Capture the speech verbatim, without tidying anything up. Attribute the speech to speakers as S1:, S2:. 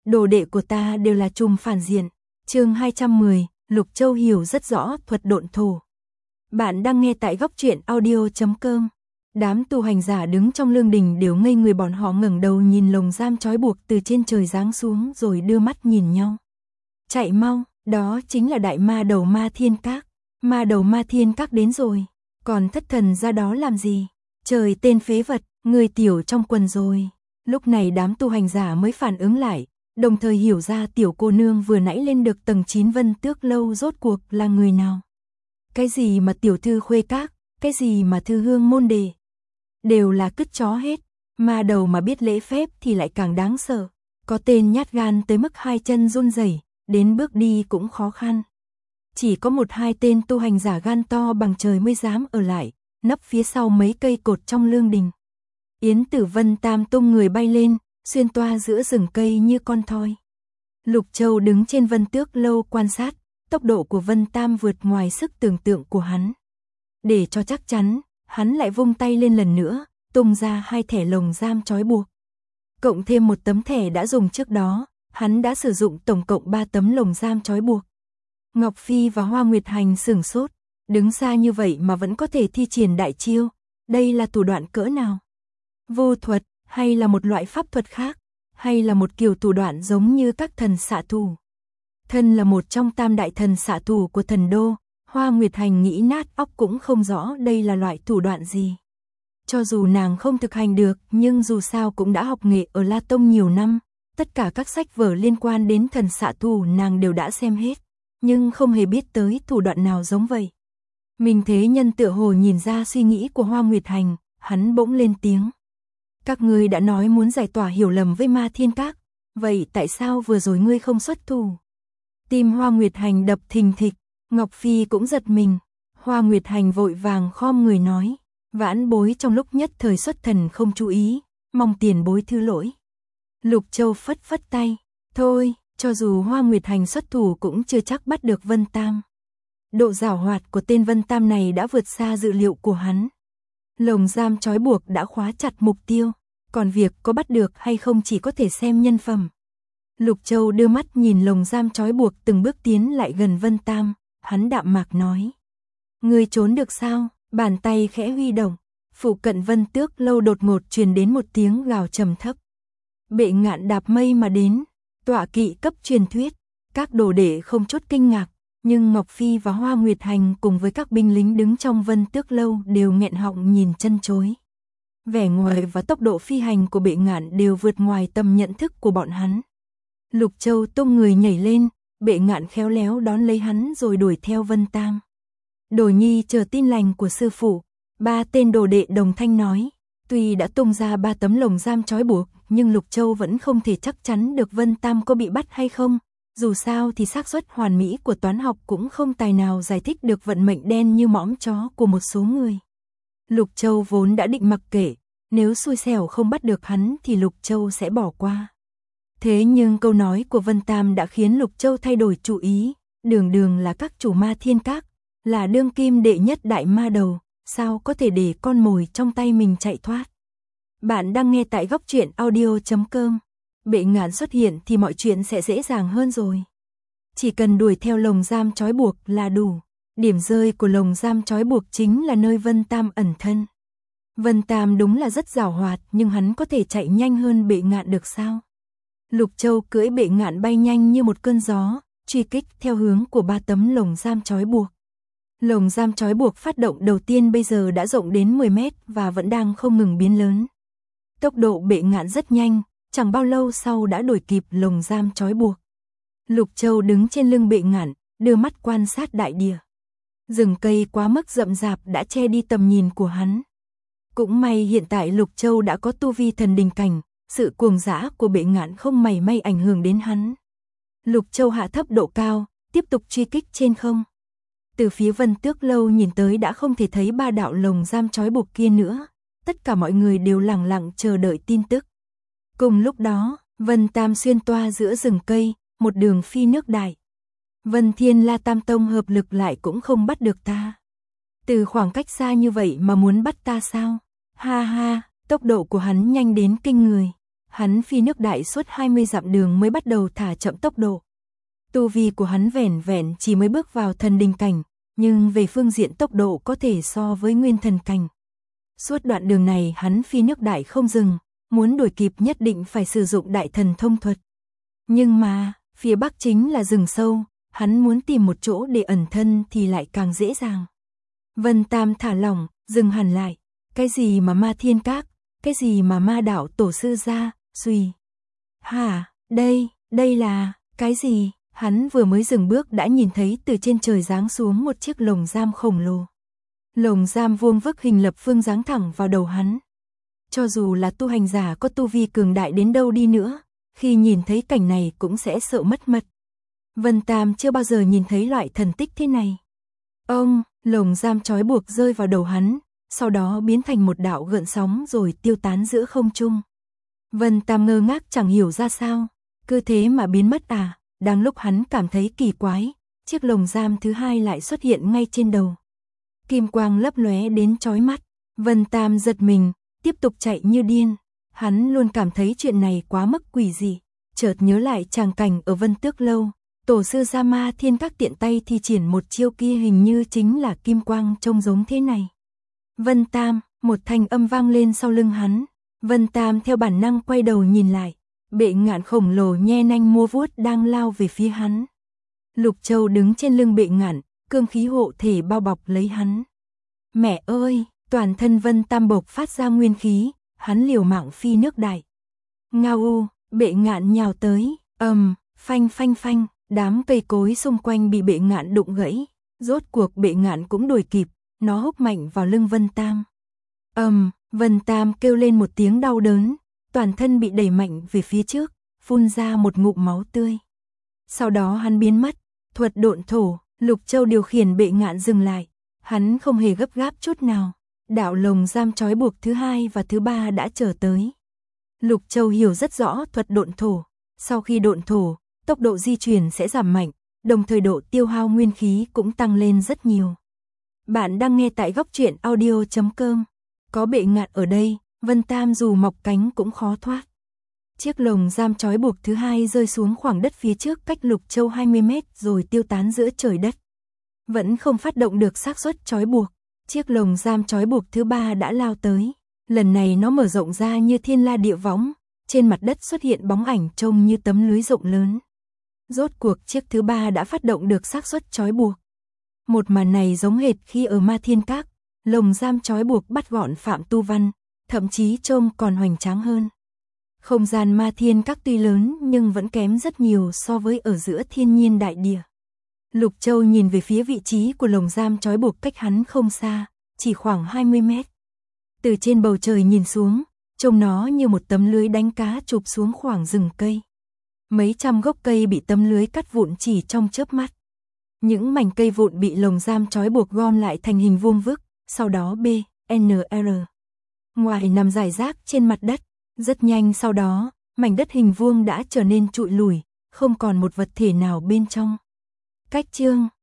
S1: Đồ đệ của ta đều là trùm phản diện. Chương hai trăm mười, Lục Châu hiểu rất rõ thuật độn thổ. Bạn đang nghe tại góc truyện audio chấm com. Đám tu hành giả đứng trong lương đình đều ngây người, bọn họ ngẩng đầu nhìn lồng giam trói buộc từ trên trời giáng xuống rồi đưa mắt nhìn nhau. Chạy mau, đó chính là đại ma đầu Ma Thiên Các. Ma đầu Ma Thiên Các đến rồi, còn thất thần ra đó làm gì? Trời, tên phế vật, người tiểu trong quần rồi. Lúc này đám tu hành giả mới phản ứng lại, đồng thời hiểu ra tiểu cô nương vừa nãy lên được tầng chín Vân Tước Lâu rốt cuộc là người nào. Cái gì mà tiểu thư khuê các, cái gì mà thư hương môn đề, đều là cứt chó hết. Ma đầu mà biết lễ phép thì lại càng đáng sợ. Có tên nhát gan tới mức hai chân run rẩy, đến bước đi cũng khó khăn. Chỉ có một hai tên tu hành giả gan to bằng trời mới dám ở lại, nấp phía sau mấy cây cột trong lương đình. Yến Tử Vân Tam tung người bay lên, xuyên toa giữa rừng cây như con thoi. Lục Châu đứng trên Vân Tước Lâu quan sát, tốc độ của Vân Tam vượt ngoài sức tưởng tượng của hắn. Để cho chắc chắn, hắn lại vung tay lên lần nữa, tung ra hai thẻ lồng giam trói buộc. Cộng thêm một tấm thẻ đã dùng trước đó, hắn đã sử dụng tổng cộng ba tấm lồng giam trói buộc. Ngọc Phi và Hoa Nguyệt Hành sửng sốt, đứng xa như vậy mà vẫn có thể thi triển đại chiêu, đây là thủ đoạn cỡ nào? Vô thuật, hay là một loại pháp thuật khác, hay là một kiểu thủ đoạn giống như các thần xạ thủ? Thân là một trong tam đại thần xạ thủ của thần đô, Hoa Nguyệt Hành nghĩ nát óc cũng không rõ đây là loại thủ đoạn gì. Cho dù nàng không thực hành được, nhưng dù sao cũng đã học nghệ ở La Tông nhiều năm, tất cả các sách vở liên quan đến thần xạ thủ nàng đều đã xem hết, nhưng không hề biết tới thủ đoạn nào giống vậy. Mình Thế Nhân tựa hồ nhìn ra suy nghĩ của Hoa Nguyệt Hành, hắn bỗng lên tiếng. Các ngươi đã nói muốn giải tỏa hiểu lầm với Ma Thiên Các, vậy tại sao vừa rồi ngươi không xuất thủ? Tim Hoa Nguyệt Hành đập thình thịch, Ngọc Phi cũng giật mình. Hoa Nguyệt Hành vội vàng khom người nói, vãn bối trong lúc nhất thời xuất thần không chú ý, mong tiền bối thứ lỗi. Lục Châu phất phất tay, thôi, cho dù Hoa Nguyệt Hành xuất thủ cũng chưa chắc bắt được Vân Tam. Độ giảo hoạt của tên Vân Tam này đã vượt xa dự liệu của hắn. Lồng giam trói buộc đã khóa chặt mục tiêu, còn việc có bắt được hay không chỉ có thể xem nhân phẩm. Lục Châu đưa mắt nhìn lồng giam trói buộc từng bước tiến lại gần Vân Tam, hắn đạm mạc nói. Ngươi trốn được sao? Bàn tay khẽ huy động, phụ cận Vân Tước Lâu đột ngột truyền đến một tiếng gào trầm thấp. Bệ Ngạn đạp mây mà đến, tọa kỵ cấp truyền thuyết, các đồ đệ không chút kinh ngạc, nhưng Ngọc Phi và Hoa Nguyệt Hành cùng với các binh lính đứng trong Vân Tước Lâu đều nghẹn họng nhìn chân chối. Vẻ ngoài và tốc độ phi hành của Bệ Ngạn đều vượt ngoài tầm nhận thức của bọn hắn. Lục Châu tung người nhảy lên, Bệ Ngạn khéo léo đón lấy hắn rồi đuổi theo Vân Tam. Đồ nhi chờ tin lành của sư phụ. Ba tên đồ đệ đồng thanh nói. Tuy đã tung ra ba tấm lồng giam trói buộc, nhưng Lục Châu vẫn không thể chắc chắn được Vân Tam có bị bắt hay không. Dù sao thì xác suất hoàn mỹ của toán học cũng không tài nào giải thích được vận mệnh đen như mõm chó của một số người. Lục Châu vốn đã định mặc kệ, nếu xui xẻo không bắt được hắn thì Lục Châu sẽ bỏ qua. Thế nhưng câu nói của Vân Tam đã khiến Lục Châu thay đổi chủ ý, đường đường là các chủ Ma Thiên Các, là đương kim đệ nhất đại ma đầu, sao có thể để con mồi trong tay mình chạy thoát. Bạn đang nghe tại góc truyện audio chấm com. Bệ Ngạn xuất hiện thì mọi chuyện sẽ dễ dàng hơn rồi. Chỉ cần đuổi theo lồng giam trói buộc là đủ. Điểm rơi của lồng giam trói buộc chính là nơi Vân Tam ẩn thân. Vân Tam đúng là rất giàu hoạt, nhưng hắn có thể chạy nhanh hơn Bệ Ngạn được sao? Lục Châu cưỡi Bệ Ngạn bay nhanh như một cơn gió, truy kích theo hướng của ba tấm lồng giam trói buộc. Lồng giam trói buộc phát động đầu tiên bây giờ đã rộng đến mười mét và vẫn đang không ngừng biến lớn. Tốc độ Bệ Ngạn rất nhanh, chẳng bao lâu sau đã đuổi kịp lồng giam trói buộc. Lục Châu đứng trên lưng Bệ Ngạn, đưa mắt quan sát đại địa. Rừng cây quá mức rậm rạp đã che đi tầm nhìn của hắn. Cũng may hiện tại Lục Châu đã có tu vi thần đình cảnh, sự cuồng dã của Bệ Ngạn không mảy may ảnh hưởng đến hắn. Lục Châu hạ thấp độ cao, tiếp tục truy kích trên không. Từ phía Vân Tước Lâu nhìn tới đã không thể thấy ba đạo lồng giam trói buộc kia nữa, tất cả mọi người đều lặng lặng chờ đợi tin tức. Cùng lúc đó, Vân Tam xuyên toa giữa rừng cây, một đường phi nước đại. Vân Thiên La Tam Tông hợp lực lại cũng không bắt được ta. Từ khoảng cách xa như vậy mà muốn bắt ta sao? Ha ha, tốc độ của hắn nhanh đến kinh người. hắn phi nước đại suốt hai mươi dặm đường mới bắt đầu thả chậm tốc độ. Tu vi của hắn vẻn vẹn chỉ mới bước vào thần đình cảnh, nhưng về phương diện tốc độ có thể so với nguyên thần cảnh. Suốt đoạn đường này hắn phi nước đại không dừng, muốn đuổi kịp nhất định phải sử dụng đại thần thông thuật. Nhưng mà, phía bắc chính là rừng sâu, hắn muốn tìm một chỗ để ẩn thân thì lại càng dễ dàng. Vân Tam thả lỏng, dừng hẳn lại. Cái gì mà ma thiên các, cái gì mà ma đạo tổ sư gia, suy. Hả, đây, đây là, cái gì? Hắn vừa mới dừng bước đã nhìn thấy từ trên trời giáng xuống một chiếc lồng giam khổng lồ. Lồng giam vuông vức hình lập phương giáng thẳng vào đầu hắn. Cho dù là tu hành giả có tu vi cường đại đến đâu đi nữa, khi nhìn thấy cảnh này cũng sẽ sợ mất mật. Vân Tam chưa bao giờ nhìn thấy loại thần tích thế này. Ông, lồng giam trói buộc rơi vào đầu hắn, sau đó biến thành một đạo gợn sóng rồi tiêu tán giữa không trung. Vân Tam ngơ ngác chẳng hiểu ra sao, cứ thế mà biến mất à. Đang lúc hắn cảm thấy kỳ quái, chiếc lồng giam thứ hai lại xuất hiện ngay trên đầu. Kim quang lấp lóe đến chói mắt, Vân Tam giật mình, tiếp tục chạy như điên. Hắn luôn cảm thấy chuyện này quá mức quỷ dị, chợt nhớ lại tràng cảnh ở Vân Tước Lâu, tổ sư Gia Ma Thiên Các tiện tay thi triển một chiêu kia hình như chính là kim quang trông giống thế này. Vân Tam, một thanh âm vang lên sau lưng hắn, Vân Tam theo bản năng quay đầu nhìn lại. Bệ ngạn khổng lồ nhe nanh múa vuốt đang lao về phía hắn. Lục Châu đứng trên lưng bệ ngạn, cương khí hộ thể bao bọc lấy hắn. Mẹ ơi, toàn thân Vân Tam bộc phát ra nguyên khí, hắn liều mạng phi nước đại. Ngao u, bệ ngạn nhào tới, ầm, phanh phanh phanh, đám cây cối xung quanh bị bệ ngạn đụng gãy. Rốt cuộc bệ ngạn cũng đuổi kịp, nó húc mạnh vào lưng Vân Tam. Ầm, Vân Tam kêu lên một tiếng đau đớn. Toàn thân bị đẩy mạnh về phía trước, phun ra một ngụm máu tươi. Sau đó hắn biến mất, thuật độn thổ, Lục Châu điều khiển bệ ngạn dừng lại. Hắn không hề gấp gáp chút nào. Đạo lồng giam trói buộc thứ hai và thứ ba đã trở tới. Lục Châu hiểu rất rõ thuật độn thổ. Sau khi độn thổ, tốc độ di chuyển sẽ giảm mạnh, đồng thời độ tiêu hao nguyên khí cũng tăng lên rất nhiều. Bạn đang nghe tại góc truyện audio chấm com. Có bệ ngạn ở đây, Vân Tam dù mọc cánh cũng khó thoát. Chiếc lồng giam trói buộc thứ hai rơi xuống khoảng đất phía trước cách Lục Châu hai mươi mét rồi tiêu tán giữa trời đất. Vẫn không phát động được xác suất trói buộc. Chiếc lồng giam trói buộc thứ ba đã lao tới. Lần này nó mở rộng ra như thiên la địa võng. Trên mặt đất xuất hiện bóng ảnh trông như tấm lưới rộng lớn. Rốt cuộc chiếc thứ ba đã phát động được xác suất trói buộc. Một màn này giống hệt khi ở Ma Thiên Các, lồng giam trói buộc bắt gọn Phạm Tu Văn. Thậm chí trông còn hoành tráng hơn. Không gian Ma Thiên Các tuy lớn nhưng vẫn kém rất nhiều so với ở giữa thiên nhiên đại địa. Lục Châu nhìn về phía vị trí của lồng giam trói buộc cách hắn không xa, chỉ khoảng hai mươi mét. Từ trên bầu trời nhìn xuống, trông nó như một tấm lưới đánh cá chụp xuống khoảng rừng cây. Mấy trăm gốc cây bị tấm lưới cắt vụn chỉ trong chớp mắt. Những mảnh cây vụn bị lồng giam trói buộc gom lại thành hình vuông vức, sau đó B, N, R. Ngoài nằm rải rác trên mặt đất, rất nhanh sau đó, mảnh đất hình vuông đã trở nên trụi lùi, không còn một vật thể nào bên trong. Cách chương